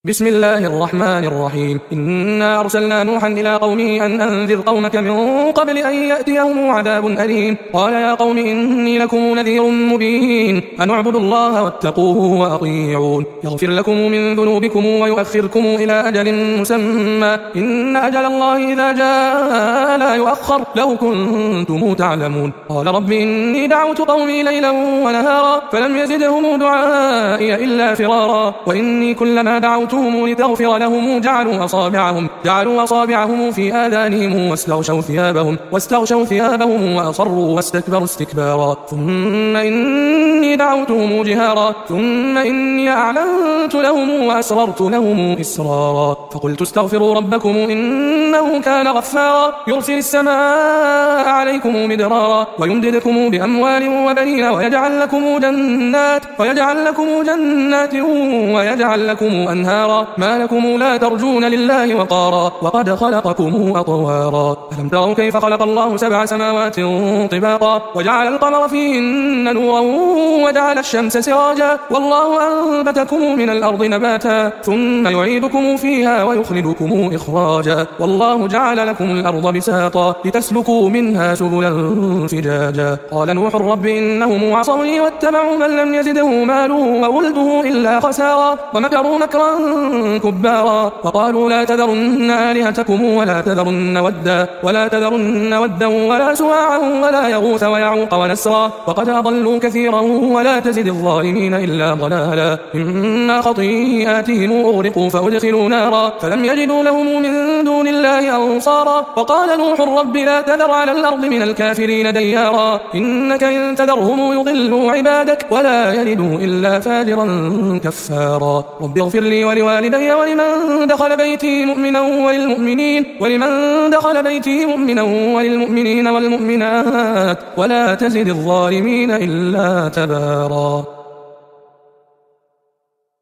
بسم الله الرحمن الرحيم. إنا أرسلنا نوحا إلى قومه أن أنذر قومك من قبل أن يأتيهم عذاب أليم. قال يا قوم إني لكم نذير مبين أن اعبدوا الله واتقوه وأطيعون يغفر لكم من ذنوبكم ويؤخركم إلى أجل مسمى إن أجل الله إذا جاء لا يؤخر لو كنتم تعلمون. قال رب إني دعوت قومي ليلا ونهارا فلم يزدهم دعائي إلا فرارا وإني كلما دعوتهم لتغفر لهم جعلوا أصابعهم في آذانهم واستغشوا ثيابهم وأصروا واستكبروا استكبارا ثم إني دعوتهم جهارا ثم إني أعلنت لهم وأسررت لهم إسرارا فقلت استغفروا ربكم إنه كان غفارا يرسل السماء عليكم مدرارا ويمددكم بأموال وبنين ويجعل لكم جنات ويجعل لكم أنهارا ما لكم لا ترجون لله وقارا وقد خلقكم أطوارا ألم تروا كيف خلق الله 7 سماوات طباقا وجعل القمر فيهن نورا وجعل الشمس سراجا والله أنبتكم من الأرض نباتا ثم يعيدكم فيها ويخرجكم إخراجا والله جعل لكم الأرض بساطا لتسلكوا منها سبلا فجاجا. قال نوح رب إنهم عصوني واتبعوا من لم يزده ماله وولده إلا خسارا ومكروا مكرا كبارا وقالوا لا تذرن آلهتكم ولا تذرن ودا ولا سواعا ولا يغوث ويعوق ونسرا وقد أضلوا كثيرا ولا تزد الظالمين إلا ضلالا إما خطيئاتهم أغرقوا فأدخلوا نارا فلم يجدوا لهم من دون الله أنصارا. وقال نوح رب لا تذر على الأرض من الكافرين ديارا إنك إن تذرهم يضلوا عبادك ولا يلدوا إلا فاجرا كفارا. رب اغفر لي ولوالدي ولمن دخل بيتي مؤمنا والمؤمنين والمؤمنات ولا تزد الظالمين إلا تبارا.